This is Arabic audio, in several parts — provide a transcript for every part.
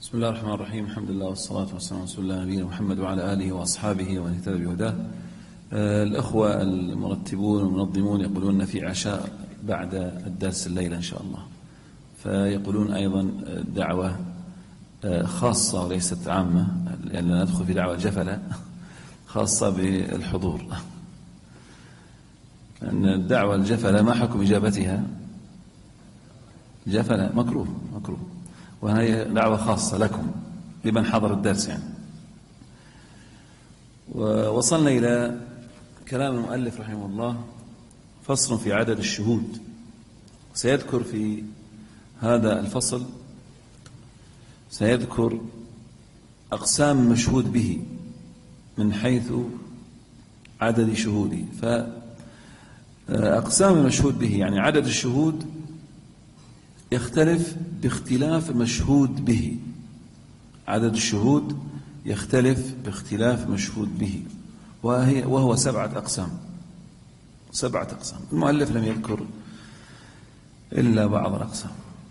بسم الله الرحمن الرحيم. الحمد لله والصلاة والسلام على رسول الله نبينا محمد وعلى آله وأصحابه ومن اهتدى بهداه. الأخوة المرتبون والمنظمون يقولون في عشاء بعد الدرس الليلة إن شاء الله، فيقولون أيضا دعوة خاصة وليست عامة، لأننا ندخل في دعوة جفلة خاصة بالحضور. أن الدعوة الجفلة ما حكم إجابتها؟ جفلة مكروه، وهي دعوة خاصة لكم لمن حضر الدرس يعني. ووصلنا إلى كلام المؤلف رحمه الله، فصل في عدد الشهود. سيذكر في هذا الفصل سيذكر أقسام مشهود به من حيث عدد شهوده. فأقسام المشهود به يعني عدد الشهود يختلف باختلاف المشهود به. عدد الشهود يختلف باختلاف مشهود به، وهو 7 أقسام. المؤلف لم يذكر إلا بعض الأقسام.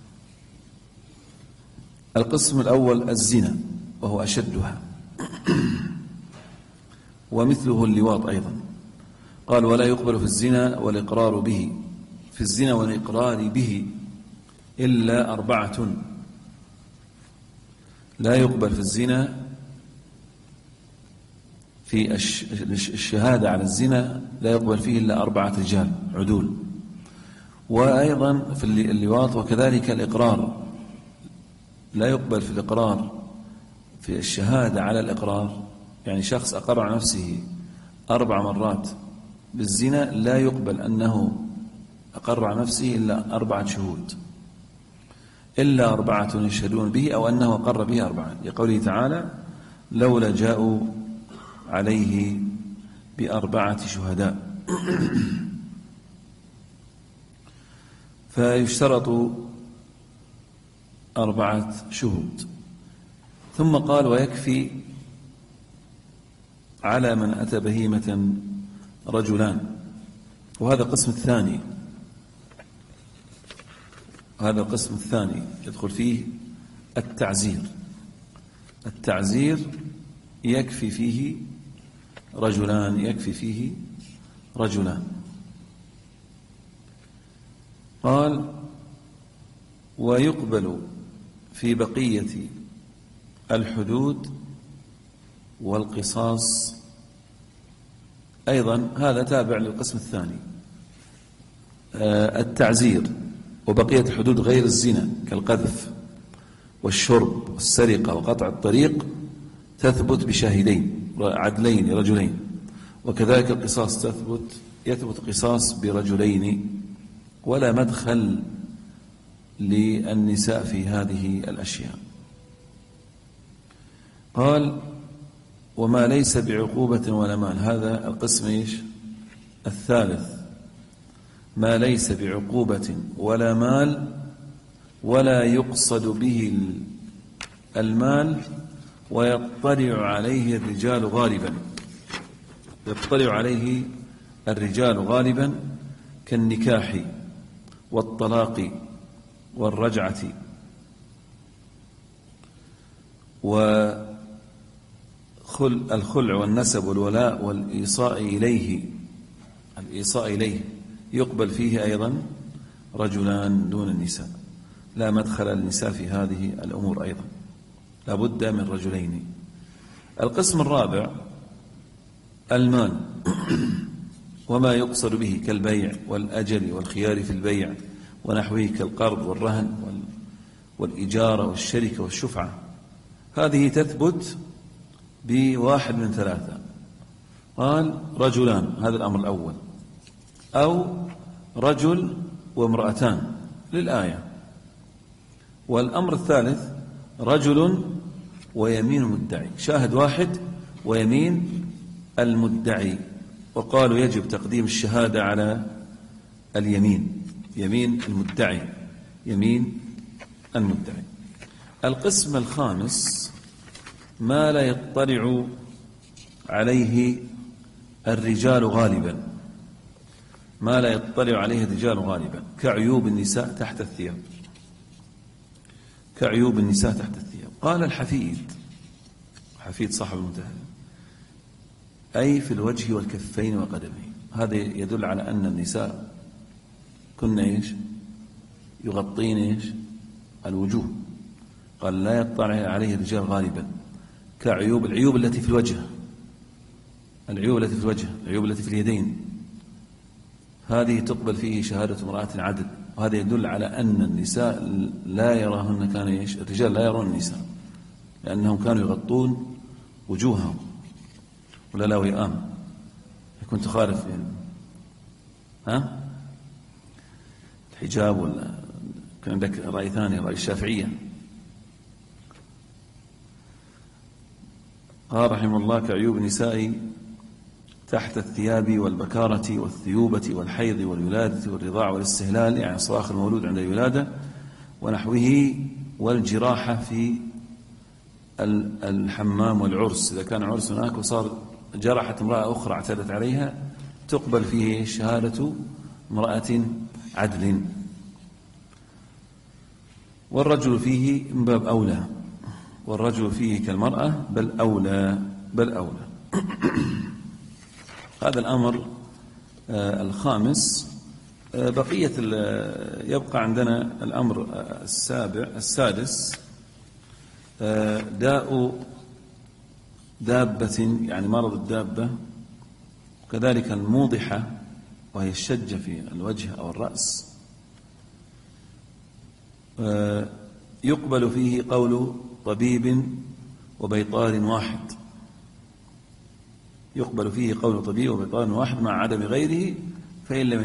القسم الأول الزنا، وهو أشدها، ومثله اللواط أيضا. قال: ولا يقبل في الزنا والإقرار به، في الزنا والإقرار به إلا 4. لا يقبل في الزنا، في الشهادة على الزنا لا يقبل فيه إلا 4 رجال عدول. وأيضا في اللواط وكذلك الإقرار، لا يقبل في الإقرار، في الشهادة على الإقرار، يعني شخص أقر على نفسه 4 مرات بالزنا لا يقبل أنه أقر على نفسه إلا 4 شهود، إلا 4 يشهدون به أو أنه أقر به 4، لقوله تعالى: لولا جاءوا عليه ب4 شهداء. فيشترط 4 شهود. ثم قال: ويكفي على من أتى بهيمة رجلان. وهذا القسم الثاني، هذا القسم الثاني يدخل فيه التعزير. التعزير يكفي فيه رجلان. قال: ويقبل في بقية الحدود والقصاص أيضا. هذا تابع للقسم الثاني. التعزير وبقية الحدود غير الزنا كالقذف والشرب والسرقة وقطع الطريق تثبت بشاهدين عدلين رجلين. وكذلك القصاص يثبت قصاص برجلين، ولا مدخل للنساء في هذه الأشياء. قال: وما ليس بعقوبة ولا مال. هذا القسم الثالث، ما ليس بعقوبة ولا مال، ولا يقصد به المال، ويطلع عليه الرجال غالبا. يطلع عليه الرجال غالبا كالنكاح والطلاق والرجعة والخلع والنسب والولاء والإيصاء إليه يقبل فيه أيضا رجلان دون النساء. لا مدخل للنساء في هذه الأمور أيضا، لا بد من رجلين. القسم الرابع المال وما يقصد به كالبيع والأجل والخيار في البيع ونحوه كالقرض والرهن والإجارة والشركة والشفعة. هذه تثبت ب1 من 3. قال: رجلان، هذا الأمر الأول، أو رجل وامرأتان للآية. والأمر الثالث رجل ويمين مدعي، شاهد واحد ويمين المدعي. وقالوا يجب تقديم الشهادة على اليمين، يمين المدعي. القسم الخامس ما لا يطلع عليه الرجال غالبا، ما لا يطلع عليه الرجال غالبا كعيوب النساء تحت الثياب. قال الحفيد، حفيد صاحب المنتهى، أي في الوجه والكفين وقدمين. هذا يدل على أن النساء كن إيش؟ يغطين إيش؟ الوجوه. قال لا يطلع عليه الرجال غالبا العيوب التي في الوجه، العيوب التي في الوجه، العيوب التي في اليدين، هذه تقبل فيه شهادة امرأة عدل. وهذا يدل على أن النساء لا يراهن كان إيش؟ الرجال لا يرون النساء لأنهم كانوا يغطون وجوههم، ولا لا وئام كنت خالف يعني الحجاب، ولا كان عندك رأي ثاني، رأي الشافعية. قال رحمه الله: كعيوب النساء تحت الثياب والبكارة والثيوبة والحيض والولادة والرضاع والاستهلال، يعني صراخ المولود عند الولادة ونحوه، والجراحة في الحمام والعرس. إذا كان عرس هناك وصار جرحت امرأة أخرى اعتدت عليها تقبل فيه شهادة امرأة عدل. والرجل فيه من باب أولى، والرجل فيه كالمرأة بل أولى هذا الأمر الخامس. بقية يبقى عندنا الأمر السادس، داء دابة، يعني مرض الدابة، وكذلك الموضحة وهي الشجة في الوجه أو الرأس. يقبل فيه قول طبيب وبيطار واحد، يقبل فيه قول طبيب وبيطار واحد مع عدم غيره، فإن لم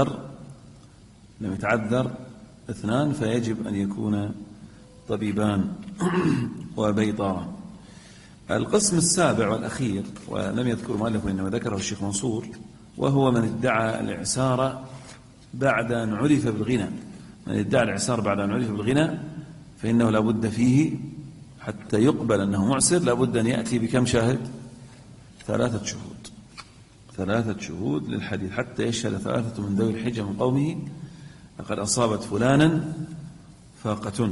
يتعذر اثنان فيجب أن يكون طبيبان وبيطاران. القسم السابع والأخير، ولم يذكر مؤلف وإنما ذكره الشيخ منصور، وهو من ادعى الإعسار بعد أن عرف بالغنى. من ادعى الإعسار بعد أن عرف بالغنى فإنه لابد فيه حتى يقبل أنه معسر لابد أن يأتي بكم شاهد؟ 3 شهود، 3 شهود للحديث، حتى يشهد 3 من ذوي الحجة من قومه لقد أصابت فلانا فاقة.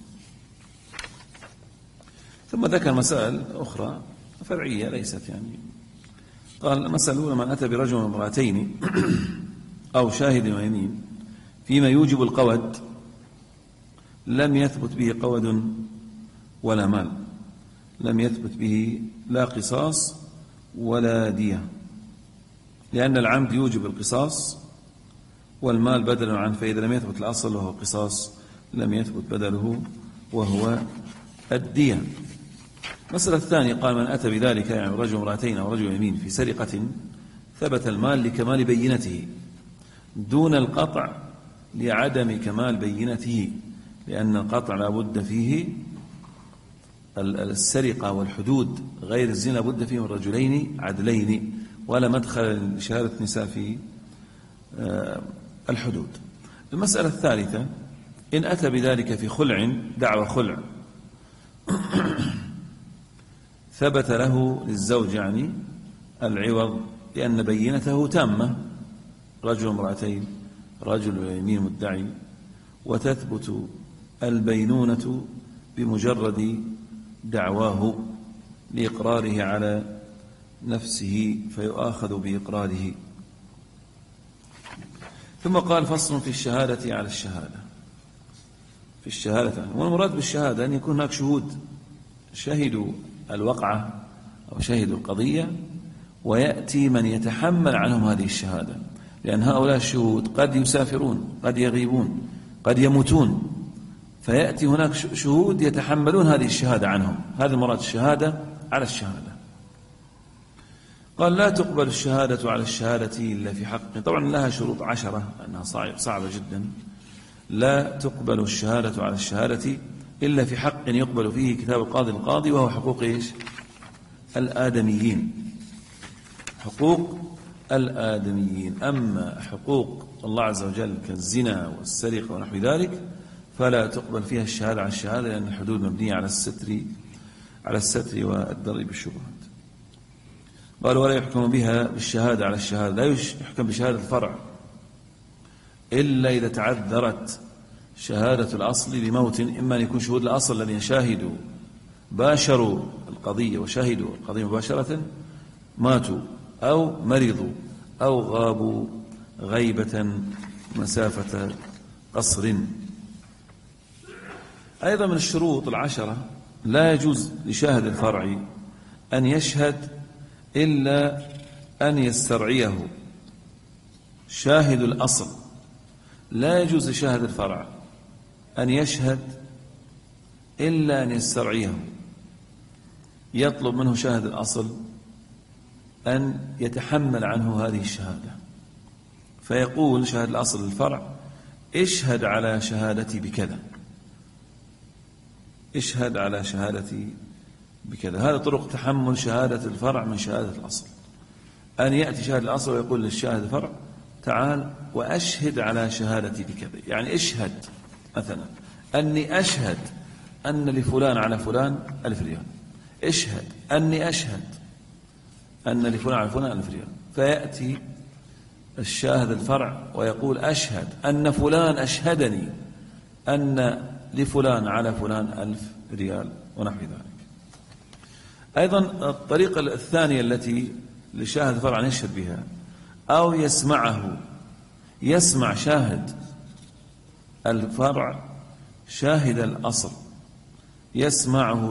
ثم ذكر مسائل أخرى فرعية ليست يعني. قال: المسألة الأولى: من أتى برجل وامرأتين أو شاهد ويمين فيما يوجب القود لم يثبت به قود ولا مال، لم يثبت به لا قصاص ولا دية، لأن العمد يوجب القصاص والمال بدل عنه، فإذا لم يثبت الأصل وهو قصاص لم يثبت بدله وهو الدية. المسألة الثانية: قال: من أتى بذلك، يعني رجل امرأتين أو رجل يمين في سرقة، ثبت المال لكمال بينته دون القطع لعدم كمال بينته، لأن القطع لا بد فيه، السرقة والحدود غير الزنا لا بد فيه من رجلين عدلين، ولا مدخل لشهادة النساء في الحدود. المسألة الثالثة: إن أتى بذلك في خلع، دعوى خلع، ثبت له للزوج يعني العوض لأن بينته تامة، رجل امرأتين رجل يمين مدعي، وتثبت البينونة بمجرد دعواه لإقراره على نفسه فيؤاخذ بإقراره. ثم قال: فصل في الشهادة على الشهادة. في الشهادة، والمراد بالشهادة أن يكون هناك شهود شهدوا الوقعة أو شهدوا القضية، ويأتي من يتحمل عنهم هذه الشهادة، لأن هؤلاء الشهود قد يسافرون، قد يغيبون، قد يموتون، فيأتي هناك شهود يتحملون هذه الشهادة عنهم. هذا المراد الشهادة على الشهادة. قال: لا تقبل الشهادة على الشهادة إلا في حق، طبعا لها شروط 10 أنها صعبة جدا. لا تقبل الشهادة على الشهادة إلا في حق يقبل فيه كتاب القاضي، وهو حقوق إيش؟ الآدميين، حقوق الآدميين. أما حقوق الله عز وجل كالزنا والسرقة ونحو ذلك فلا تقبل فيها الشهادة على الشهادة، لأن الحدود مبنية على الستر والدرء بالشبهات. قال: ولا يحكم بها بالشهادة على الشهادة، لا يحكم بشهادة الفرع إلا إذا تعذرت شهادة الأصل بموت، إما أن يكون شهود الأصل الذين شاهدوا باشروا القضية وشهدوا القضية مباشرة ماتوا أو مرضوا أو غابوا غيبة مسافة قصر. أيضا من الشروط 10 لا يجوز لشاهد الفرع أن يشهد إلا أن يسترعيه شاهد الأصل. لا يجوز لشاهد الفرع أن يشهد إلا أن يسترعيه، يطلب منه شاهد الأصل أن يتحمل عنه هذه الشهادة، فيقول شاهد الأصل للفرع: اشهد على شهادتي بكذا، اشهد على شهادتي بكذا. هذا طرق تحمل شهادة الفرع من شهادة الأصل، أن يأتي شاهد الأصل ويقول للشاهد الفرع: تعال وأشهد على شهادتي بكذا. يعني اشهد مثلا أني أشهد أن لفلان على فلان 1000 ريال، اشهد أني أشهد أن لفلان على فلان 1000 ريال. فيأتي الشاهد الفرع ويقول: أشهد أن فلان أشهدني أن لفلان على فلان 1000 ريال ونحو ذلك. أيضا الطريقة الثانية التي لشاهد الفرع أن يشهد بها أو يسمعه، يسمع شاهد الفرع شاهد الأصل، يسمعه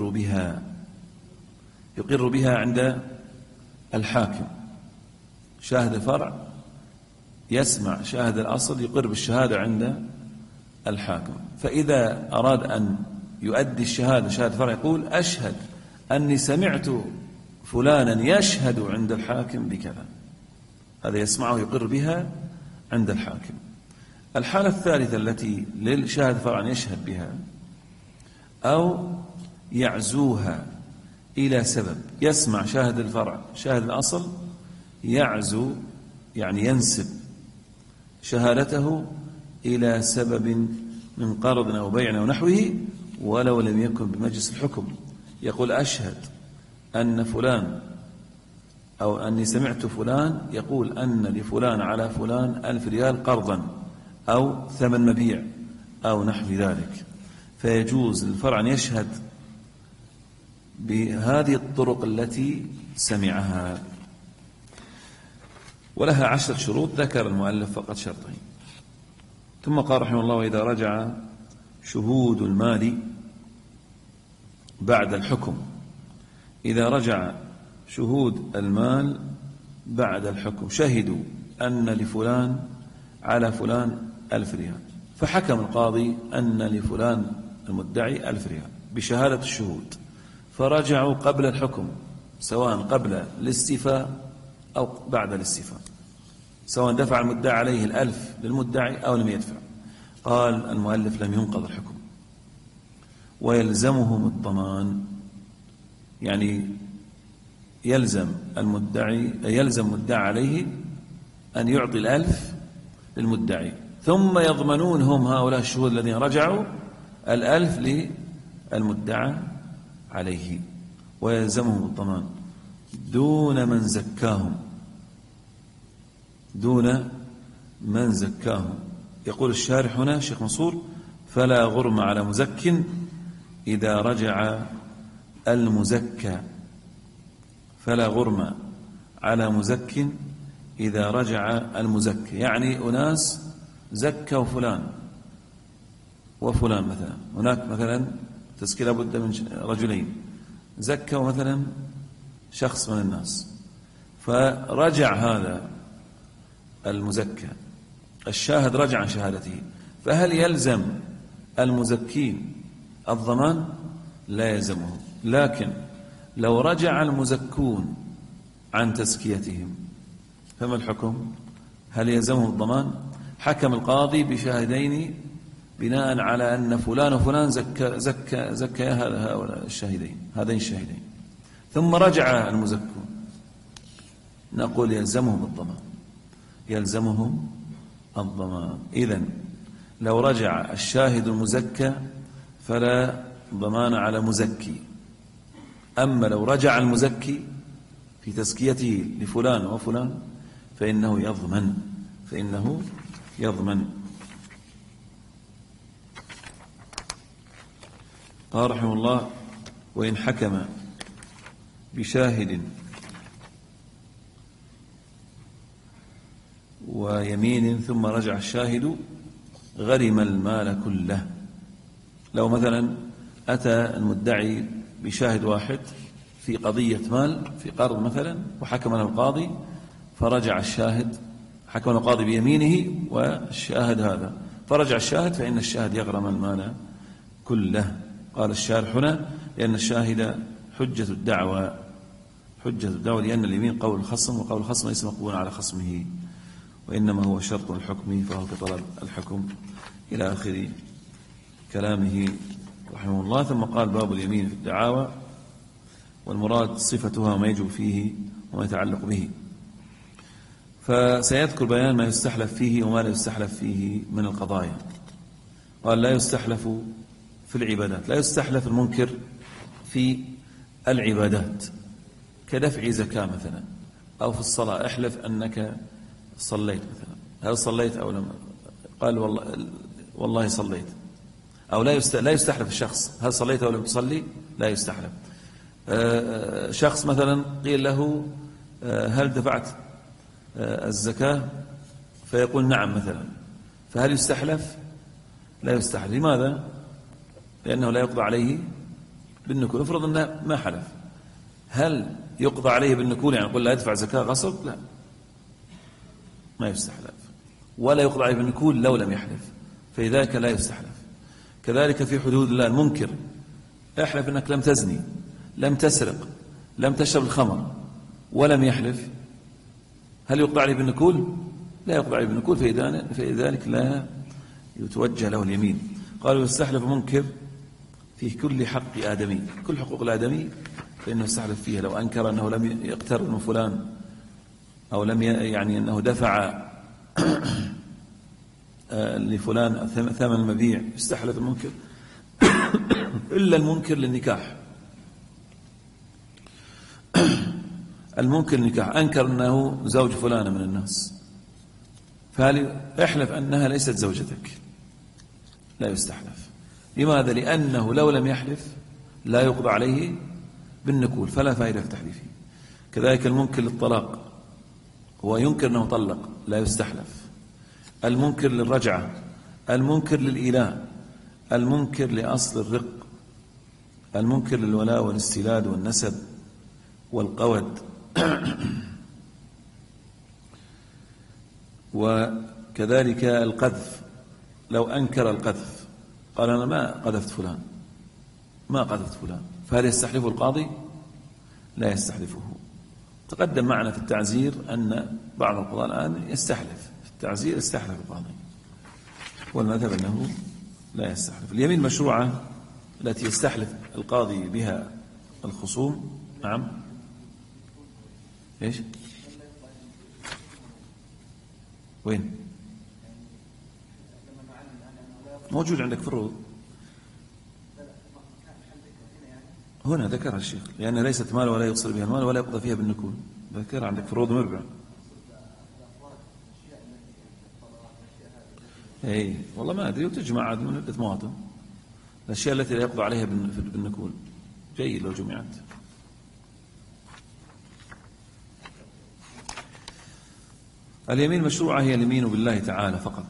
يقر بها عند الحاكم. شاهد الفرع يسمع شاهد الأصل يقر بالشهادة عند الحاكم، فإذا أراد أن يؤدي الشهادة شاهد الفرع يقول: أشهد أني سمعت فلانا يشهد عند الحاكم بكذا. هذا يسمعه يقر بها عند الحاكم. الحالة الثالثة التي للشاهد الفرع أن يشهد بها أو يعزوها إلى سبب. يسمع شاهد الفرع شاهد الأصل يعزو، يعني ينسب شهادته إلى سبب من قرض أو بيع أو نحوه ولو لم يكن بمجلس الحكم. يقول: أشهد أن فلان أو أني سمعت فلان يقول أن لفلان على فلان 1000 ريال قرضا أو ثمن مبيع أو نحو ذلك. فيجوز للفرع أن يشهد بهذه الطرق التي سمعها، ولها 10 شروط ذكر المؤلف فقط شرطين. ثم قال رحمه الله: وإذا رجع شهود المال بعد الحكم. إذا رجع شهود المال بعد الحكم، شهدوا أن لفلان على فلان 1000 ريال، فحكم القاضي أن لفلان المدعي 1000 ريال بشهادة الشهود، فرجعوا قبل الحكم، سواء قبل الاستيفاء أو بعد الاستيفاء، سواء دفع المدعي عليه 1000 للمدعي أو لم يدفع. قال المؤلف: لم ينقض الحكم ويلزمهم الضمان. يعني يلزم مدعي عليه أن يعطي 1000 للمدعي، ثم يضمنون هم هؤلاء الشهود الذين رجعوا 1000 للمدعى عليه، ويلزمهم الضمان دون من زكاهم. يقول الشارح هنا الشيخ منصور: فلا غرم على مزك إذا رجع المزكى. فلا غرم على مزك إذا رجع المزكى. يعني أناس زكوا فلان وفلان، مثلا هناك مثلا تزكية لابد من رجلين، زكوا مثلا شخص من الناس، فرجع هذا المزكى، الشاهد رجع عن شهادته، فهل يلزم المزكين الضمان؟ لا يلزمه. لكن لو رجع المزكون عن تزكيتهم فما الحكم؟ هل يلزمهم الضمان؟ حكم القاضي بشاهدين بناء على أن فلان وفلان زكى هؤلاء الشاهدين، هذين الشاهدين، ثم رجع المزكون، نقول يلزمهم الضمان. إذن لو رجع الشاهد المزكى فلا ضمان على مزكي. أما لو رجع المزكي في تزكيته لفلان وفلان فإنه يضمن. قال رحمه الله: وإن حكم بشاهد ويمين ثم رجع الشاهد غرم المال كله. لو مثلا أتى المدعي بشاهد واحد في قضية مال في قرض مثلا وحكم له القاضي فرجع الشاهد، حكم القاضي بيمينه والشاهد هذا، فرجع الشاهد فإن الشاهد يغرم المال كله. قال الشارح هنا لأن الشاهد حجة الدعوة، حجة الدعوة لأن اليمين قول الخصم، وقول الخصم ليس مقبولا على خصمه وإنما هو شرط الحكم فهو كطلب الحكم إلى آخر كلامه رحمه الله. ثم قال باب اليمين في الدعاوى، والمراد صفتها وما يجب فيه وما يتعلق به. فسيذكر بيان ما يستحلف فيه وما لا يستحلف فيه من القضايا. قال لا يستحلف في العبادات، لا يستحلف المنكر في العبادات كدفع زكاة مثلا، أو في الصلاة احلف أنك صليت مثلا، هل صليت أو لم؟ قال والله صليت. أو لا يستحلف الشخص هل صليت أو لم تصلي، لا يستحلف. شخص مثلا قيل له هل دفعت الزكاة فيقول نعم مثلا، فهل يستحلف؟ لا يستحلف. لماذا؟ لأنه لا يقضى عليه بالنكول. افرض أنه ما حلف، هل يقضى عليه بالنكول يعني يقول لا يدفع زكاة غصب؟ لا، ما يستحلف. ولا يقضى عليه بالنكول لو لم يحلف، فلذلك لا يستحلف. كذلك في حدود الله المنكر، احلف أنك لم تزني، لم تسرق، لم تشرب الخمر، ولم يحلف، هل يقضى عليه بالنكول؟ لا يقضى عليه بالنكول، فلذلك لا يتوجه له اليمين. قالوا يستحلف منكر في كل حق آدمي، كل حقوق الآدمي فإنه يستحلف فيها. لو أنكر أنه لم يقترض من فلان أو لم يعني أنه دفع لفلان ثمن المبيع، يستحلف المنكر إلا المنكر للنكاح. المنكر للنكاح أنكر أنه زوج فلانة من الناس، فهل احلف أنها ليست زوجتك؟ لا يستحلف. لماذا؟ لأنه لو لم يحلف لا يقضى عليه بالنكول، فلا فائدة في تحليفه. كذلك المنكر للطلاق، هو ينكر أنه طلق، لا يستحلف. المنكر للرجعة، المنكر للإيلاء، المنكر لأصل الرق، المنكر للولاء والاستيلاد والنسب والقود. وكذلك القذف، لو أنكر القذف قال أنا ما قذفت فلان، ما قذفت فلان، فهل يستحلفه القاضي؟ لا يستحلفه. تقدم معنا في التعزير أن بعض القضاء الآن يستحلف في التعزير، يستحلف القاضي، والمذهب أنه لا يستحلف. اليمين المشروعة التي يستحلف القاضي بها الخصوم، نعم، إيش؟ وين؟ موجود عندك في الروض هنا، ذكرها الشيخ، لأن ليست مال ولا يقصر بها المال ولا يقضى فيها بالنكول، ذكرها عندك في الروض مربع. اي والله ما ادري، وتجمع عاد من عدة مواطن الاشياء التي لا يقضى عليها بالنكول، جيد لو جمعت. اليمين المشروعة هي اليمين بالله تعالى فقط.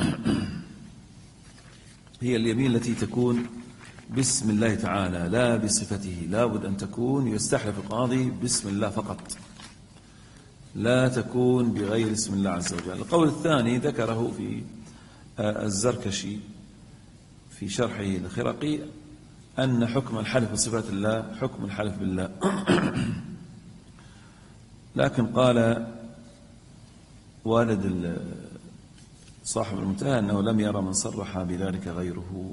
هي اليمين التي تكون باسم الله تعالى لا بصفته، لا بد أن تكون يستحلف القاضي باسم الله فقط، لا تكون بغير اسم الله عز وجل. القول الثاني ذكره في الزركشي في شرحه الخرقي، أن حكم الحلف بصفات الله حكم الحلف بالله. لكن قال والد صاحب المنتهى أنه لم يرى من صرح بذلك غيره.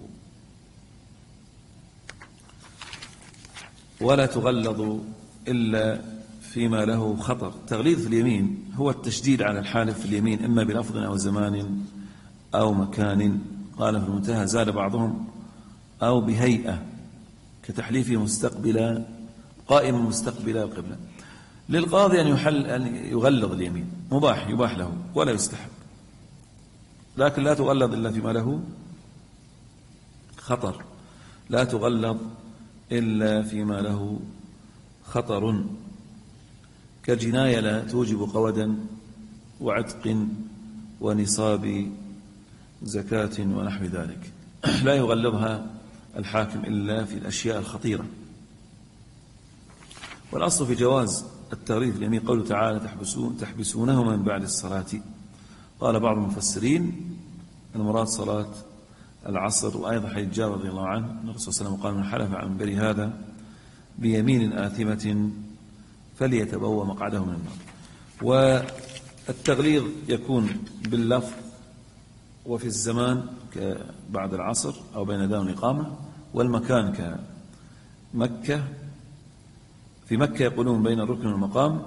ولا تغلظ إلا فيما له خطر. تغليظ في اليمين هو التشديد على الحالف في اليمين، إما بلفظ أو زمان أو مكان. قال في المنتهى زاد بعضهم أو بهيئة كتحليفه مستقبلا قائما مستقبلا القبلة. للقاضي أن يغلظ اليمين، مباح، يباح له ولا يستحب، لكن لا تغلظ إلا فيما له خطر. لا تغلظ إلا فيما له خطر، كالجناية لا توجب قودا وعتق ونصاب زكاة ونحو ذلك، لا يغلظها الحاكم إلا في الأشياء الخطيرة. والأصل في جواز التغليظ اليمين قوله تعالى تحبسونه من بعد الصلاة. قال بعض المفسرين المراد صلاة العصر. وأيضا حديث جابر رضي الله عنه أن الرسول صلى الله عليه وسلم قال من حلف عن منبر هذا بيمين آثمة فليتبوأ مقعده من النار. والتغليظ يكون باللفظ وفي الزمان بعد العصر أو بين أذان والإقامة، والمكان كمكة. في مكة يقولون بين الركن والمقام،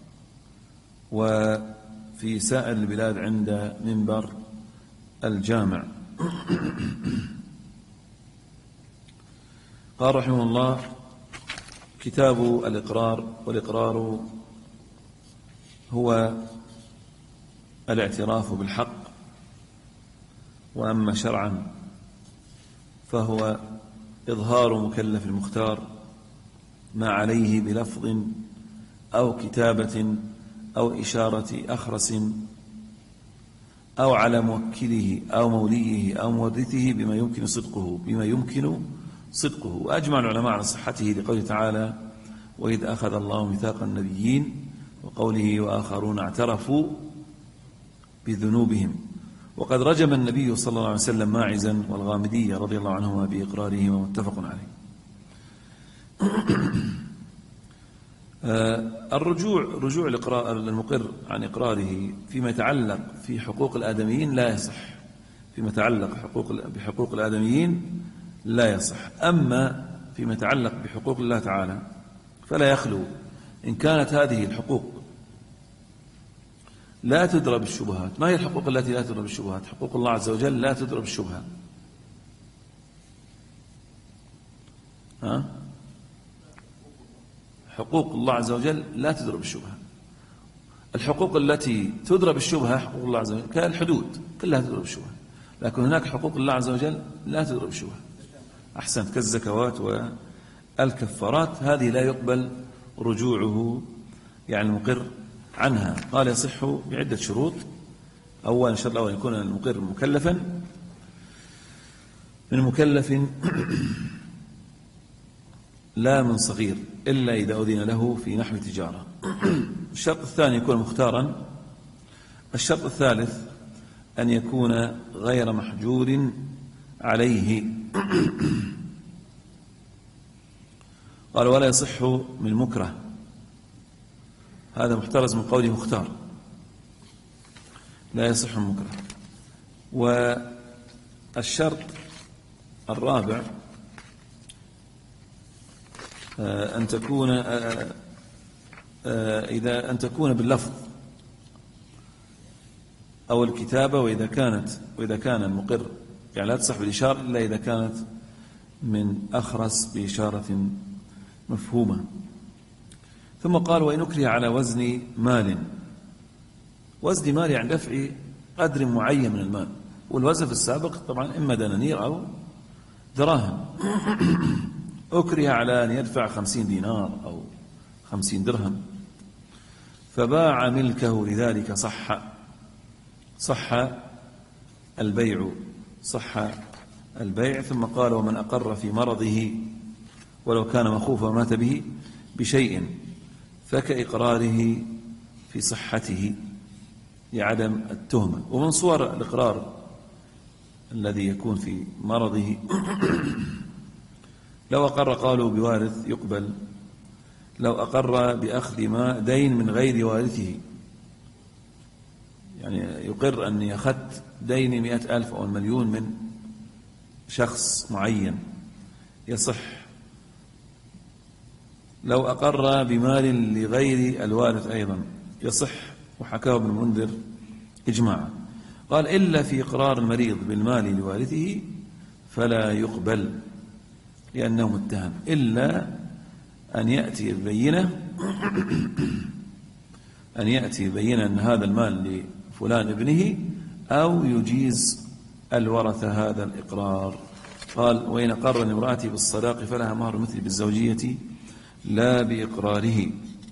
وفي سائر البلاد عند منبر الجامع. قال رحمه الله: كتاب الإقرار. والإقرار هو الاعتراف بالحق، وأما شرعا فهو إظهار مكلف المختار ما عليه بلفظ أو كتابة أو إشارة أخرس أو على موكله أو موليه أو مورثه بما يمكن صدقه. وأجمع العلماء على صحته لقوله تعالى: وإذ أخذ الله ميثاق النبيين، وقوله: وآخرون اعترفوا بذنوبهم. وقد رجم النبي صلى الله عليه وسلم ماعزا والغامدي رضي الله عنهما بإقرارهما، متفق عليه. رجوع المقر عن إقراره فيما يتعلق في حقوق الآدميين لا يصح. فيما يتعلق بحقوق الآدميين لا يصح. أما فيما يتعلق بحقوق الله تعالى فلا يخلو. إن كانت هذه الحقوق لا تدرى بالشبهات. ما هي الحقوق التي لا تدرى بالشبهات؟ حقوق الله عز وجل لا تدرى بالشبهات. حقوق الله عز وجل لا تدرى بالشبهة. الحقوق التي تدرى بالشبهة حقوق الله عز وجل كالحدود كلها تدرى بالشبهة، لكن هناك حقوق الله عز وجل لا تدرى بالشبهة. أحسنت، كالزكوات والكفارات، هذه لا يقبل رجوعه يعني المقر عنها. قال: يصح بعدة شروط. أولا الشرط الأول يكون المقر مكلفا من مكلف لا من صغير إلا إذا أذن له في نحو تجارة. الشرط الثاني يكون مختارا. الشرط الثالث أن يكون غير محجور عليه. قال: ولا يصح من مكره. هذا محترز من قوله مختار، لا يصح من مكره. والشرط الرابع أن تكون باللفظ أو الكتابة. وإذا كان المقر يعني لا تصح بالإشارة إلا إذا كانت من أخرس بإشارة مفهومة. ثم قال: وإن أكره على وزن مال. وزن مال يعني دفع قدر معين من المال، والوزن في السابق طبعا إما دنانير أو دراهم. أكره على أن يدفع 50 دينار أو 50 درهم، فباع ملكه لذلك صح البيع. ثم قال: ومن أقر في مرضه ولو كان مخوفا ومات به بشيء فكإقراره في صحته لعدم التهمة. ومن صور الإقرار الذي يكون في مرضه لو أقر قالوا بوارث يقبل. لو أقر بأخذ ما دين من غير وارثه، يعني يقر أني أخذت دين 100,000 أو 1,000,000 من شخص معين يصح. لو أقر بمال لغير الوارث أيضا يصح، وحكاه ابن المنذر إجماعا. قال: إلا في إقرار المريض بالمال لوارثه فلا يقبل لأنه متهم، إلا أن يأتي بينة أن هذا المال لفلان ابنه، أو يجيز الورثة هذا الإقرار. قال وإن أقر لامرأته بالصداق فلها مهر مثل بالزوجية لا بإقراره،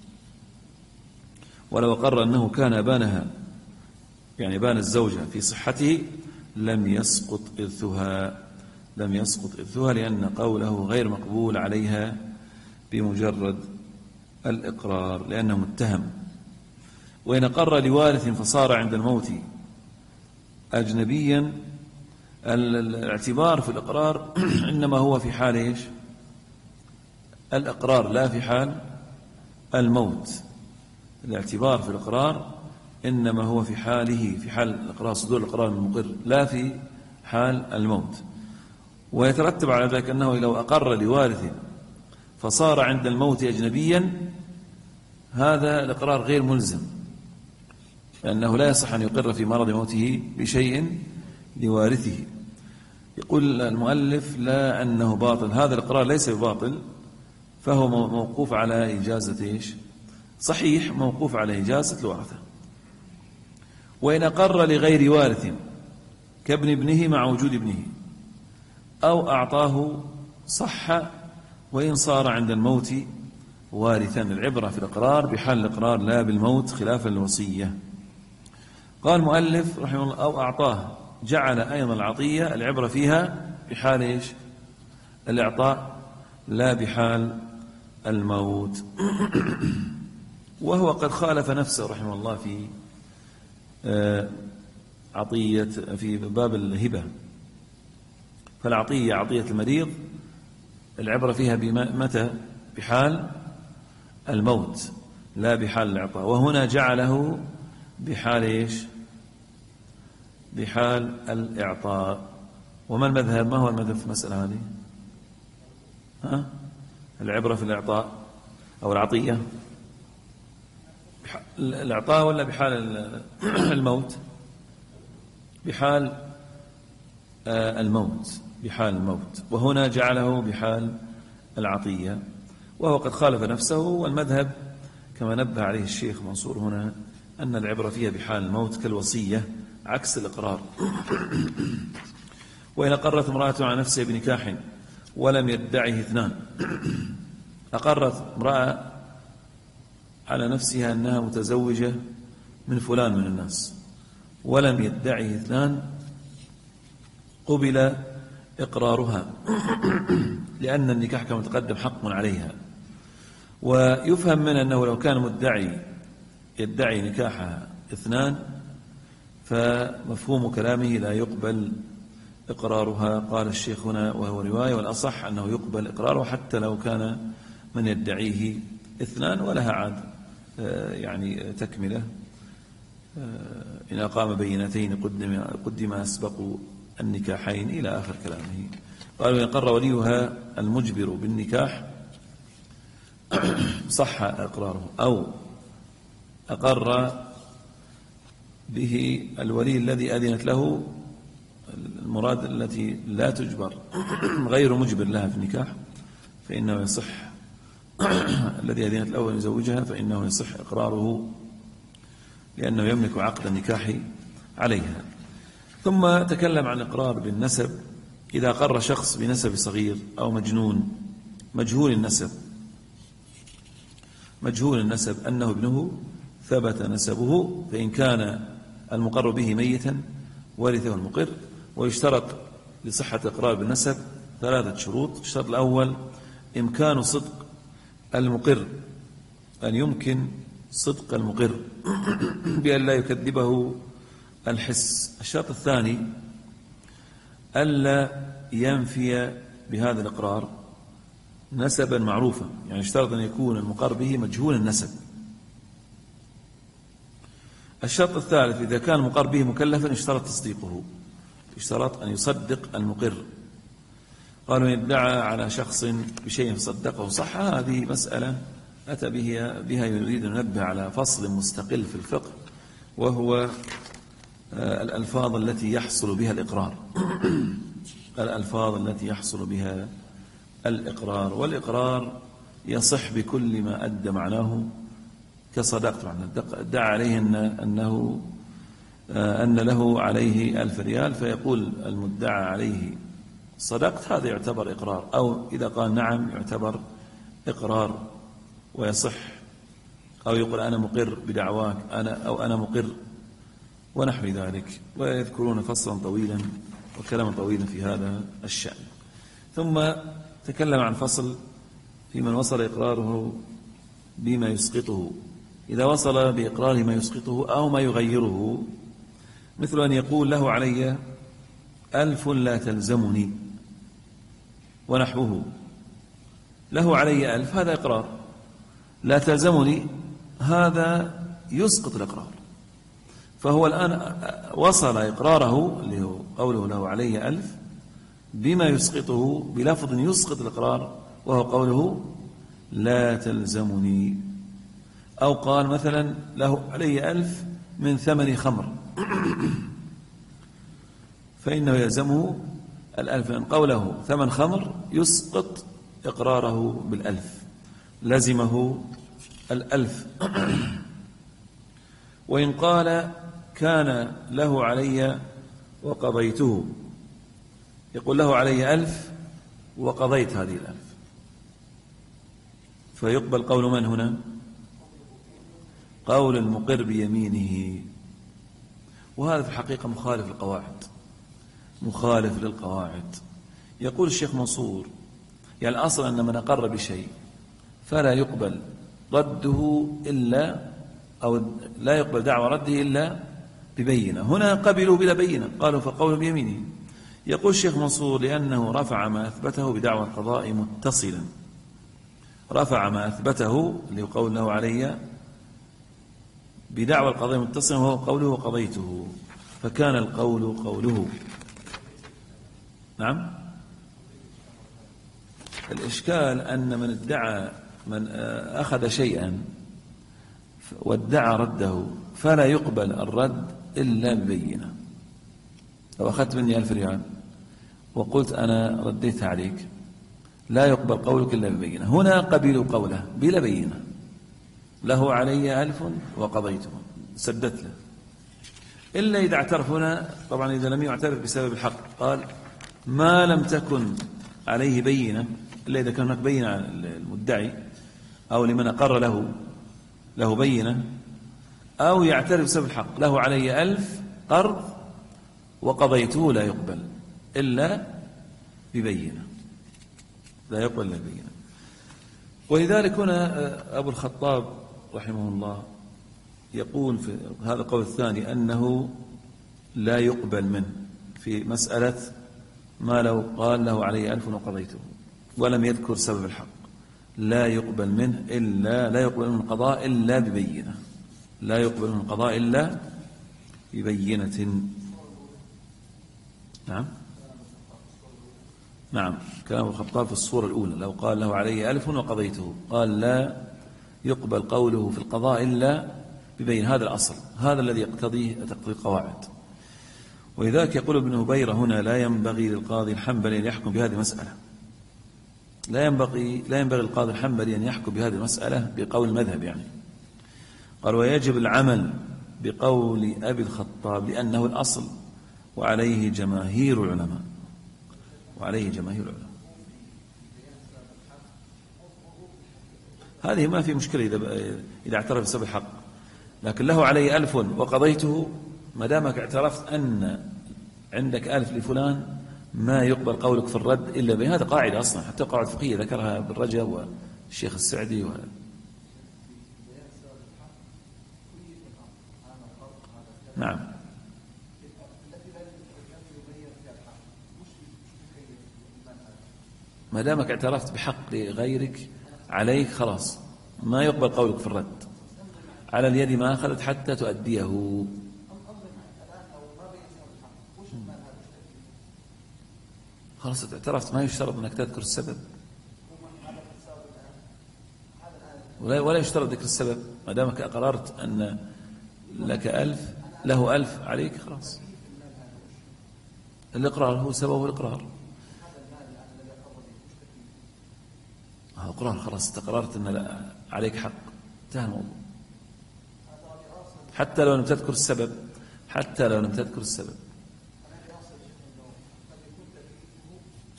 ولو أقر أنه كان بانها يعني بان الزوجة في صحته لم يسقط إرثها لأن قوله غير مقبول عليها بمجرد الإقرار لأنه متهم. وإن أقر لوارث فصار عند الموت أجنبيا، الاعتبار في الإقرار إنما هو في حال إيش؟ الإقرار لا في حال الموت. الاعتبار في الإقرار إنما هو في حاله، في حال الإقرار، صدور الإقرار من المقر، لا في حال الموت. ويترتب على ذلك أنه لو أقر لوارث فصار عند الموت أجنبيا هذا الإقرار غير ملزم، لأنه لا يصح أن يقر في مرض موته بشيء لوارثه. يقول المؤلف لا أنه باطل، هذا الإقرار ليس بباطل، فهو موقوف على إجازة إيش؟ صحيح، موقوف على إجازة الورثة. وإن أقر لغير وارث كابن ابنه مع وجود ابنه أو أعطاه صح وإن صار عند الموت وارثا. العبرة في الإقرار بحال الإقرار لا بالموت خلافا للوصية. قال المؤلف رحمه الله أو أعطاه، جعل أيضا العطية العبرة فيها بحال إيش؟ الإعطاء لا بحال الموت. وهو قد خالف نفسه رحمه الله في عطية في باب الهبة. فالعطية عطية المريض العبرة فيها متى؟ بحال الموت لا بحال الإعطاء، وهنا جعله بحال إيش؟ بحال الإعطاء. وما المذهب؟ ما هو المذهب في المسألة هذه؟ العبرة في الإعطاء أو العطية الإعطاء ولا بحال الموت؟ بحال الموت، بحال الموت. وهنا جعله بحال العطية، وهو قد خالف نفسه. والمذهب كما نبه عليه الشيخ منصور هنا أن العبرة فيها بحال الموت كالوصية عكس الإقرار. وإن أقرت امرأة على نفسها بنكاح ولم يدعه اثنان، أقرت امرأة على نفسها أنها متزوجة من فلان من الناس ولم يدعه اثنان، قبل إقرارها لأن النكاح كما تقدم حق عليها. ويفهم من أنه لو كان مدعي يدعي نكاحها اثنان فمفهوم كلامه لا يقبل إقرارها. قال الشيخ هنا وهو رواية، والأصح أنه يقبل إقراره حتى لو كان من يدعيه اثنان، ولها عاد يعني تكملة إن أقام بينتين قدم أسبق النكاحين إلى آخر كلامه. قالوا إن قر وليها المجبر بالنكاح صح إقراره، أو أقر به الولي الذي أذنت له، المراد التي لا تجبر غير مجبر لها في النكاح، فإنه يصح الذي أذنت له أن يزوجها فإنه يصح إقراره لأنه يملك عقد النكاح عليها. ثم تكلم عن إقرار بالنسب. إذا قر شخص بنسب صغير أو مجنون مجهول النسب أنه ابنه ثبت نسبه، فإن كان المقر به ميتا ورثه المقر. ويشترط لصحة الإقرار بالنسب 3 شروط. الشرط الأول إمكان صدق المقر، أن يمكن صدق المقر بأن لا يكذبه الحس. الشرط الثاني ألا ينفي بهذا الإقرار نسبا معروفا، يعني اشترط أن يكون المقر به مجهول النسب. الشرط الثالث إذا كان المقر به مكلفا اشترط تصديقه، اشترط أن يصدق المقر. قالوا يدعى على شخص بشيء فصدقه صح، هذه مسألة أتى بها يريد أن ينبه على فصل مستقل في الفقه، وهو الألفاظ التي يحصل بها الإقرار. الألفاظ التي يحصل بها الإقرار. والإقرار يصح بكل ما أدى معناه كصداق. طبعا ادعى عليه أن له عليه 1000 ريال، فيقول المدعى عليه صدقت هذا يعتبر إقرار، أو إذا قال نعم يعتبر إقرار ويصح، أو يقول أنا مقر بدعواك أنا مقر ونحو ذلك. ويذكرون فصلا طويلا وكلاما طويلا في هذا الشأن. ثم تكلم عن فصل في من وصل إقراره بما يسقطه، إذا وصل بإقراره ما يسقطه أو ما يغيره، مثل أن يقول له علي 1000 لا تلزمني ونحوه. له علي 1000 هذا إقرار، لا تلزمني هذا يسقط الإقرار. فهو الآن وصل إقراره اللي هو قوله له علي 1000 بما يسقطه بلفظ يسقط الإقرار، وهو قوله لا تلزمني. أو قال مثلا له علي 1000 من ثمن خمر فإنه يلزمه 1000، لأن قوله ثمن خمر يسقط إقراره 1000، لزمه 1000. وإن قال كان له علي وقضيته، يقول له علي 1000 وقضيت هذه 1000، فيقبل قول من هنا؟ قول المقر بيمينه. وهذا في الحقيقة مخالف للقواعد، مخالف للقواعد. يقول الشيخ منصور يعني الأصل أن من أقر بشيء فلا يقبل رده إلا، أو لا يقبل دعوى رده إلا ببينة. هنا قبلوا بلا بينة، قالوا فقول بيمينه. يقول الشيخ منصور لأنه رفع ما أثبته بدعوى القضاء متصلا، رفع ما أثبته اللي هو قول له علي بدعوى القضاء متصلا، وهو قوله قضيته، فكان القول قوله. نعم. الإشكال أن من ادعى، من أخذ شيئا وادعى رده فلا يقبل الرد إلا ببينة. لو أخذت مني 1000 ريال وقلت أنا رديتها عليك، لا يقبل قولك إلا ببينة. هنا قبلوا قوله بلا بينة، له علي 1000 وقضيته، سددت له، إلا إذا اعترف. هنا طبعا إذا لم يعترف بسبب الحق، قال ما لم تكن عليه بينة، إلا إذا كان هناك بينة على المدعي أو لمن أقر له بينة، أو يعترف بسبب الحق. له علي 1000 قرض وقضيته، لا يقبل إلا ببينة، لا يقبل إلا ببينة. ولذلك هنا أبو الخطاب رحمه الله يقول في هذا القول الثاني أنه لا يقبل منه في مسألة ما لو قال له علي 1000 وقضيته ولم يذكر سبب الحق، لا يقبل منه إلا، لا يقبل من القضاء إلا ببينة، لا يقبل من القضاء إلا ببينة. نعم نعم، كلام الخطاب في الصورة الأولى لو قال له علي 1000 وقضيته، قال لا يقبل قوله في القضاء إلا ببين. هذا الأصل، هذا الذي تقتضي القواعد. ولذلك يقول ابن هبيرة هنا لا ينبغي للقاضي الحنبلي أن يحكم بهذه المسألة، لا ينبغي للقاضي الحنبلي أن يحكم بهذه المسألة بقول المذهب يعني. قال ويجب العمل بقول أبي الخطاب لأنه الأصل، وعليه جماهير العلماء، وعليه جماهير العلماء. هذه ما في مشكلة إذا اعترف بسبب الحق، لكن له علي 1000 وقضيته، ما دامك اعترفت أن عندك 1000 لفلان ما يقبل قولك في الرد إلا به. هذا قاعدة أصلا، حتى قاعدة فقهية ذكرها ابن رجب والشيخ السعدي نعم. ما دامك اعترفت بحق لغيرك عليك خلاص ما يقبل قولك في الرد، على اليد ما أخذت حتى تؤديه. خلاص اعترفت، ما يشترط أنك تذكر السبب، ولا يشترط ذكر السبب. ما دامك أقررت أن لك 1000 له 1000 عليك خلاص. الإقرار هو سببه الإقرار، القرآن خلاص استقررت أن عليك حق، انتهى الموضوع. حتى لو لم تذكر السبب، حتى لو لم تذكر السبب.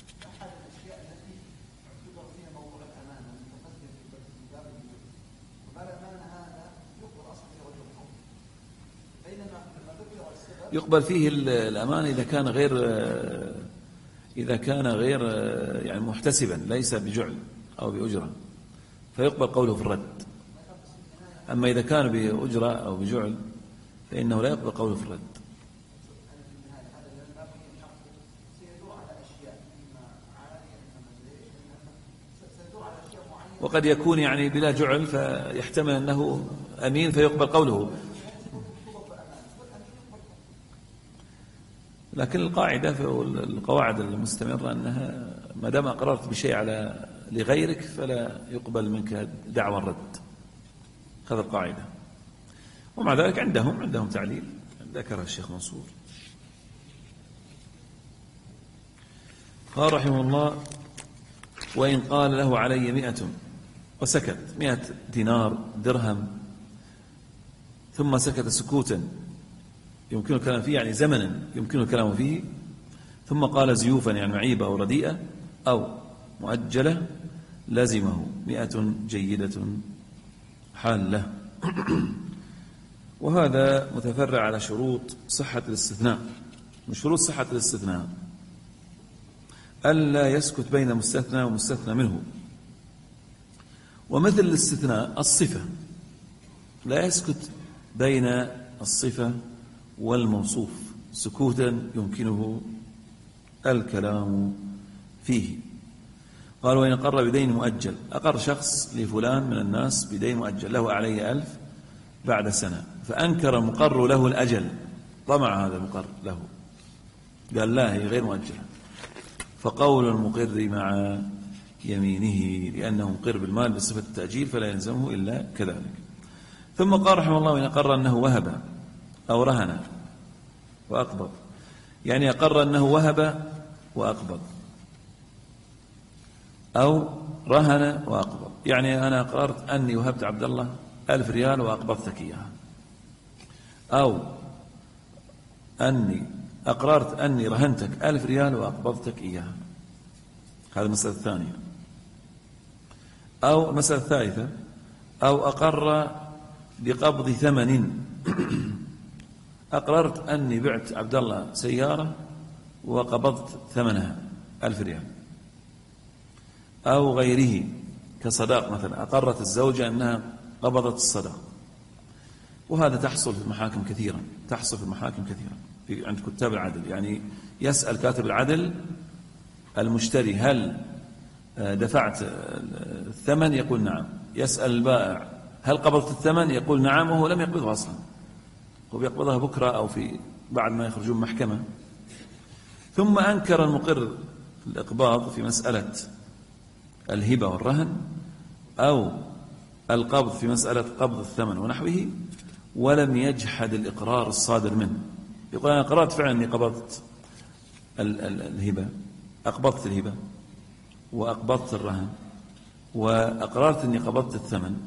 يقبل فيه الأمانة إذا كان غير يعني محتسبا ليس بجعل أو بأجرة، فيقبل قوله في الرد. أما إذا كان بأجرة أو بجعل فإنه لا يقبل قوله في الرد. وقد يكون يعني بلا جعل فيحتمل أنه أمين فيقبل قوله. لكن القاعدة في القواعد المستمرة أنها ما دام أقررت بشيء لغيرك فلا يقبل منك دعوى الرد. هذا القاعدة. ومع ذلك عندهم تعليل ذكرها الشيخ منصور. قال رحمه الله: وإن قال له علي 100 وسكت، 100 دينار درهم، ثم سكت سكوتا يمكن الكلام فيه، يعني زمنا يمكن الكلام فيه، ثم قال زيوفا يعني معيبة أو رديئة أو مؤجلة، لزمه 100 جيدة حالة. وهذا متفرع على شروط صحة الاستثناء. من شروط صحة الاستثناء ألا يسكت بين مستثنى ومستثنى منه. ومثل الاستثناء الصفة، لا يسكت بين الصفة والموصوف سكوتا يمكنه الكلام فيه. قال: وإن أقر بدين مؤجل، أقر شخص لفلان من الناس بدين مؤجل له عليه 1000 بعد سنة، فأنكر المقر له الأجل، طمع هذا المقر له، قال لا هي غير مؤجلة، فقول المقر مع يمينه لأنه مقر بالمال بصفة التأجيل فلا يلزمه إلا كذلك. ثم قال رحمه الله: وإن أقر أنه وهب أو رهن وأقبض، يعني أقر أنه وهب وأقبض أو رهن وأقبض، يعني أنا أقررت أني وهبت عبد الله 1000 ريال وأقبضتك إياها، أو أني أقررت أني رهنتك 1000 ريال وأقبضتك إياها. هذه المسألة الثانية. أو المسألة الثالثة: أو أقر بقبض ثمن، أقررت أني بعت عبد الله سيارة وقبضت ثمنها 1000 ريال. أو غيره كصداق مثلا، أقرت الزوجة أنها قبضت الصداق. وهذا تحصل في المحاكم كثيرا، عند كتاب العدل، يعني يسأل كاتب العدل المشتري: هل دفعت الثمن؟ يقول نعم. يسأل البائع: هل قبضت الثمن؟ يقول نعم، وهو لم يقبضه أصلا، هو بيقبضها بكرة أو في بعد ما يخرجون محكمة. ثم أنكر المقر الإقباض في مسألة الهبة والرهن أو القبض في مسألة قبض الثمن ونحوه، ولم يجحد الإقرار الصادر منه. يقول أنا قررت فعلا أني قبضت الهبة، أقبضت الهبة وأقبضت الرهن وأقررت أني قبضت الثمن،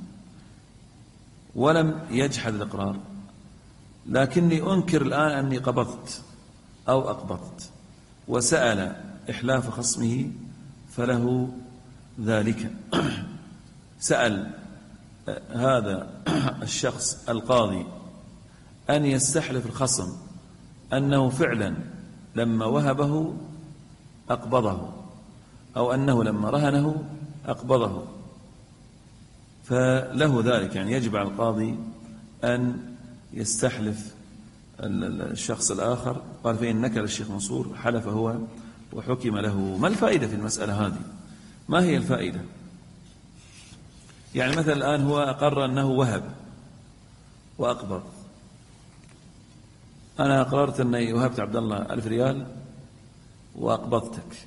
ولم يجحد الإقرار، لكني أنكر الآن أني قبضت أو أقبضت، وسأل إحلاف خصمه فله ذلك. سأل هذا الشخص القاضي أن يستحلف الخصم أنه فعلا لما وهبه أقبضه، أو أنه لما رهنه أقبضه، فله ذلك، يعني يجب على القاضي أن يستحلف الشخص الآخر. قال: فإن نكل الشيخ منصور حلف هو وحكم له. ما الفائدة في المسألة هذه؟ ما هي الفائدة؟ يعني مثلا الآن هو أقر أنه وهب وأقبض، أنا أقررت أني وهبت عبد الله 1000 ريال وأقبضتك،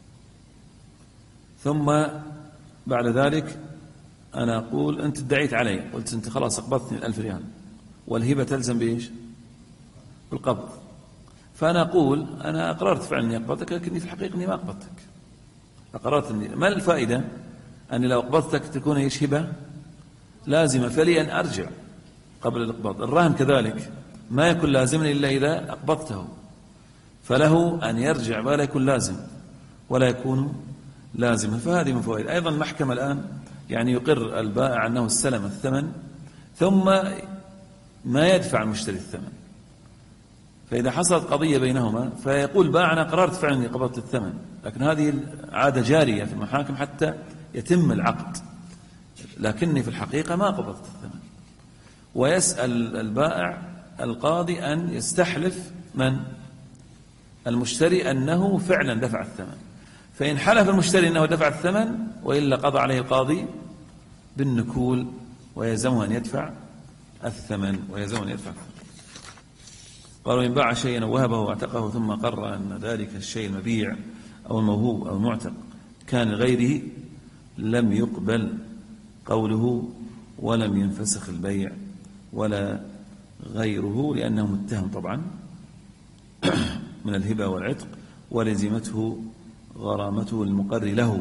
ثم بعد ذلك أنا أقول أنت ادعيت علي، قلت أنت خلاص أقبضتني 1000 ريال، والهبة تلزم بإيش؟ بالقبض. فأنا أقول أنا أقررت فعلا أني أقبضتك، لكني في الحقيقة أني ما أقبضتك، أقررت أني. ما الفائدة؟ أني لو أقبضتك تكون إيش؟ هبة لازمة، فلي أن أرجع قبل الإقباض. الرهن كذلك ما يكون لازما إلا إذا أقبضته، فله أن يرجع ولا يكون لازم ولا يكون لازما. فهذه من فوائد. أيضا المحكمة الآن يعني يقر البائع أنه استلم الثمن ثم ما يدفع المشتري الثمن، فإذا حصلت قضية بينهما فيقول باع أنا قررت فعلا أني قبضت الثمن، لكن هذه عادة جارية في المحاكم حتى يتم العقد، لكني في الحقيقة ما قبضت الثمن. ويسأل البائع القاضي أن يستحلف من المشتري أنه فعلا دفع الثمن، فإن حلف المشتري أنه دفع الثمن وإلا قضى عليه القاضي بالنكول ويلزمه أن يدفع الثمن قالوا إن باع شيئا وهبه واعتقه ثم قرر أن ذلك الشيء المبيع أو الموهوب أو المعتق كان لغيره لم يقبل قوله ولم ينفسخ البيع ولا غيره، لأنه متهم طبعا من الهبة والعتق ولزمته غرامته المقر له.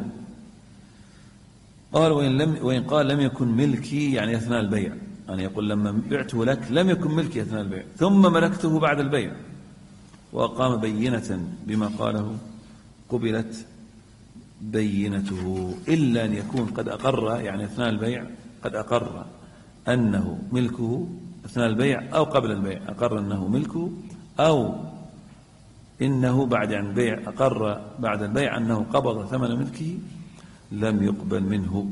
قال وإن قال لم يكن ملكي يعني أثناء البيع، يعني يقول لما بعته لك لم يكن ملكي أثناء البيع ثم ملكته بعد البيع وأقام بينة بما قاله قبلت بينته، إلا أن يكون قد أقر يعني أثناء البيع قد أقر أنه ملكه أثناء البيع أو قبل البيع أقر أنه ملكه، أو إنه بعد عن البيع أقر بعد البيع أنه قبض ثمن ملكه لم يقبل منه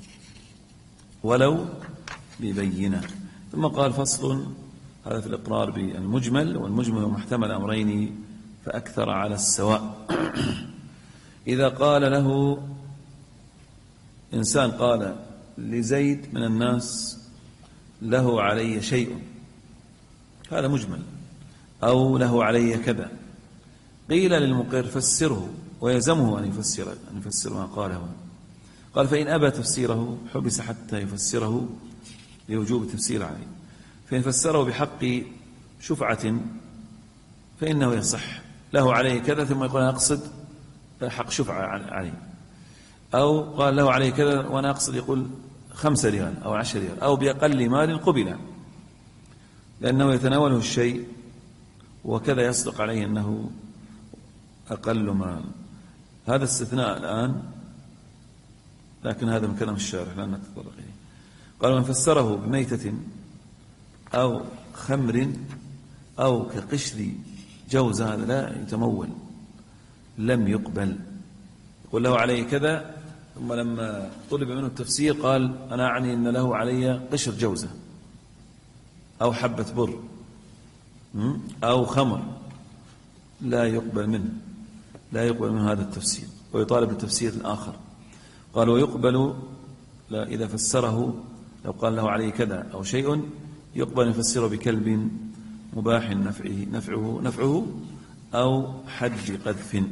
ولو ببينة. ثم قال فصل، هذا في الإقرار بالمجمل، والمجمل محتمل أمرين فأكثر على السواء. إذا قال له إنسان قال لزيد من الناس له علي شيء، هذا مجمل، أو له علي كذا، قيل للمقر فسره ويلزمه أن يفسر ما قاله. قال فإن أبى تفسيره حبس حتى يفسره لوجوب التفسير عليه، فإن فسره بحق شفعة فإنه يصح، له عليه كذا ثم يقول أنا أقصد حق شفعة عليه، أو قال له عليه كذا وأنا أقصد يقول 5 ريال أو 10 ريال أو بأقل مال قبل، لأنه يتناوله الشيء، وكذا يصدق عليه أنه أقل مال. هذا استثناء الآن، لكن هذا من كلام الشارح لا نتطرق إليه. قال من فسره بميتة أو خمر أو كقشر جوز هذا لا يتمول لم يقبل، يقول له عليه كذا، ثم لما طلب منه التفسير قال أنا أعني أن له علي قشر جوزة أو حبة بر أو خمر، لا يقبل منه هذا التفسير، ويطالب بالتفسير الآخر. قال ويقبل إذا فسره، لو قال له عليه كذا أو شيء يقبل يفسره بكلب مباح نفعه أو حج قذف.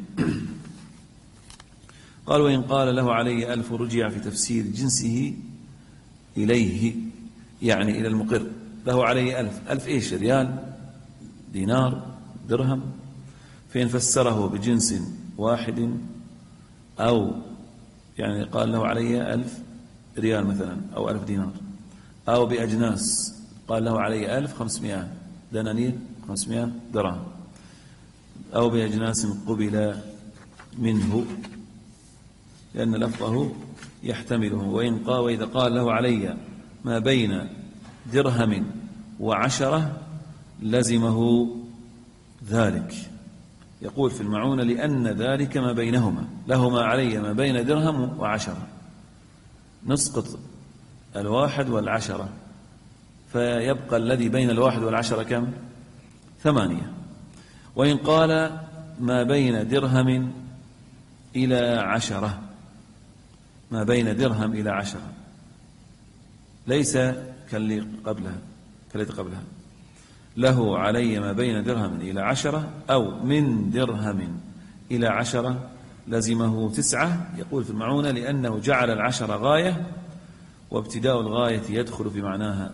قال وإن قال له علي 1000 رجع في تفسير جنسه إليه، يعني إلى المقر، له علي 1000 إيش؟ ريال، دينار، درهم. فإن فسره بجنس واحد، أو يعني قال له علي 1000 ريال مثلا أو 1000 دينار، أو بأجناس قال له علي 1500 دنانير 500 درهم، أو بأجناس قبل منه لأن لفظه يحتمله. وإذا قال له علي ما بين درهم و10 لزمه ذلك. يقول في المعونة لأن ذلك ما بينهما، لهما علي ما بين درهم و10، نسقط 1 و10 فيبقى الذي بين 1 و10 كم؟ 8. وإن قال ما بين درهم إلى 10، ما بين درهم إلى 10 ليس كالذي قبلها، له علي ما بين درهم إلى 10 أو من درهم إلى 10 لزمه 9. يقول في المعونة لأنه جعل 10 غاية، وابتداء الغاية يدخل في معناها.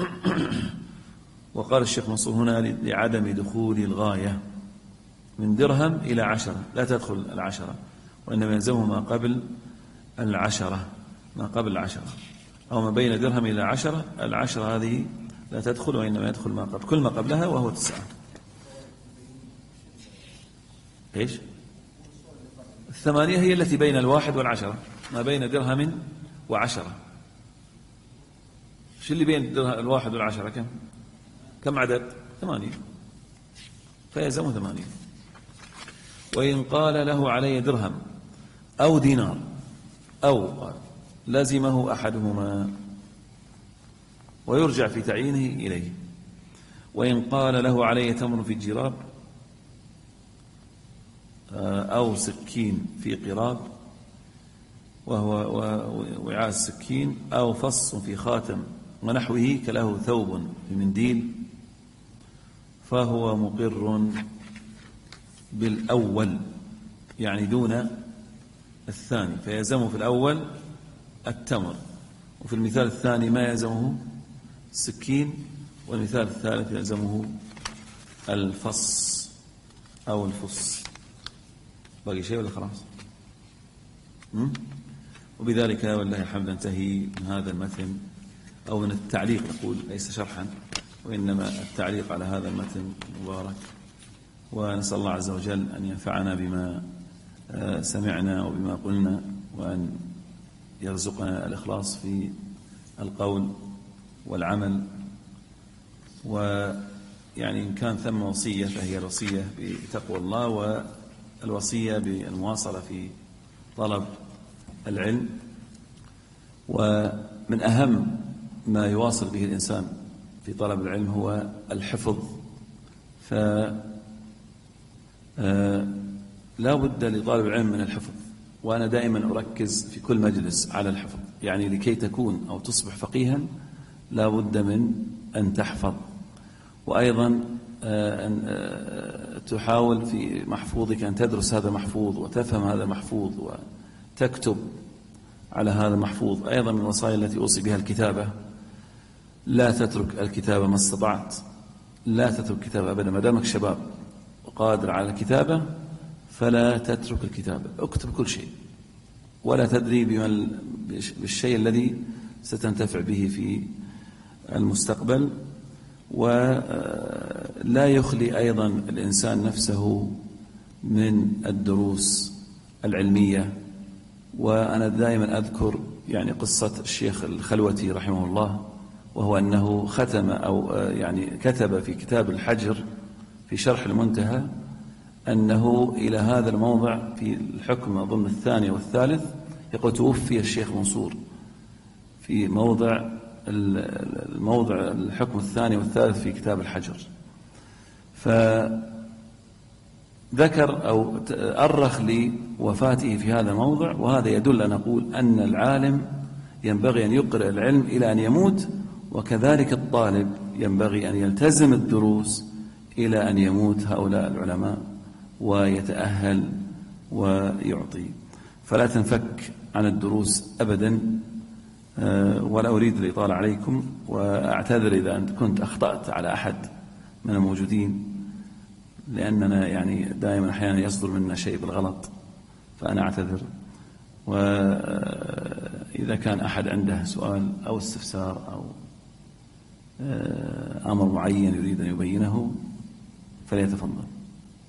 وقال الشيخ منصور هنا لعدم دخول الغاية، من درهم إلى 10 لا تدخل 10، وإنما يلزمه ما قبل 10، أو ما بين درهم إلى 10. 10 هذه لا تدخل، وإنما يدخل ما قبل، كل ما قبلها وهو 9. إيش؟ 8 هي التي بين 1 و10، ما بين درهم و10. شو اللي بين 1 و10 كم عدد؟ 8. فيلزمه 80. وإن قال له علي درهم أو دينار أو لزمه أحدهما ويرجع في تعيينه إليه. وإن قال له علي تمر في الجراب أو سكين في قراب وهو وعاء السكين أو فص في خاتم ونحوه كله ثوب في منديل فهو مقر بالأول يعني دون الثاني، فيلزمه في الأول التمر، وفي المثال الثاني ما يلزمه السكين، والمثال الثالث يلزمه الفص أو الفص. باقي شيء ولا خلاص؟ وبذلك والله الحمد ننتهي من هذا المتن أو من التعليق، نقول ليس شرحا وإنما التعليق على هذا المتن المبارك. ونسأل الله عز وجل أن ينفعنا بما سمعنا وبما قلنا، وأن يرزقنا الإخلاص في القول والعمل. ويعني إن كان ثم وصية فهي الوصية بتقوى الله والوصية بالمواصلة في طلب العلم. ومن أهم ما يواصل به الإنسان في طلب العلم هو الحفظ، لا بد لطالب العلم من الحفظ، وأنا دائما أركز في كل مجلس على الحفظ. يعني لكي تكون أو تصبح فقيها لا بد من أن تحفظ، وأيضا أن تحاول في محفوظك أن تدرس هذا المحفوظ وتفهم هذا المحفوظ وتكتب على هذا المحفوظ. أيضا من الوصايا التي أوصي بها الكتابة، لا تترك الكتابة ما استطعت، لا تترك الكتابة أبدا ما دامك شباب وقادر على الكتابة، فلا تترك الكتابة، اكتب كل شيء ولا تدري بالشيء الذي ستنتفع به في المستقبل. ولا يخلي أيضا الإنسان نفسه من الدروس العلمية. وأنا دائما أذكر يعني قصة الشيخ الخلوتي رحمه الله، وهو أنه ختم أو يعني كتب في كتاب الحجر في شرح المنتهى أنه إلى هذا الموضع في الحكم ضمن الثاني والثالث يقول توفي الشيخ منصور في الموضع الحكم الثاني والثالث في كتاب الحجر. فذكر أو أرخ لوفاته في هذا الموضع، وهذا يدل أن نقول أن العالم ينبغي أن يقرأ العلم إلى أن يموت، وكذلك الطالب ينبغي أن يلتزم الدروس إلى أن يموت هؤلاء العلماء ويتأهل ويعطي. فلا تنفك عن الدروس أبدا. ولا أريد الإطالة عليكم، وأعتذر إذا كنت أخطأت على أحد من الموجودين، لأننا يعني دائما أحيانا يصدر منا شيء بالغلط، فأنا أعتذر. وإذا كان أحد عنده سؤال أو استفسار أو أمر معين يريد أن يبينه فليتفضل.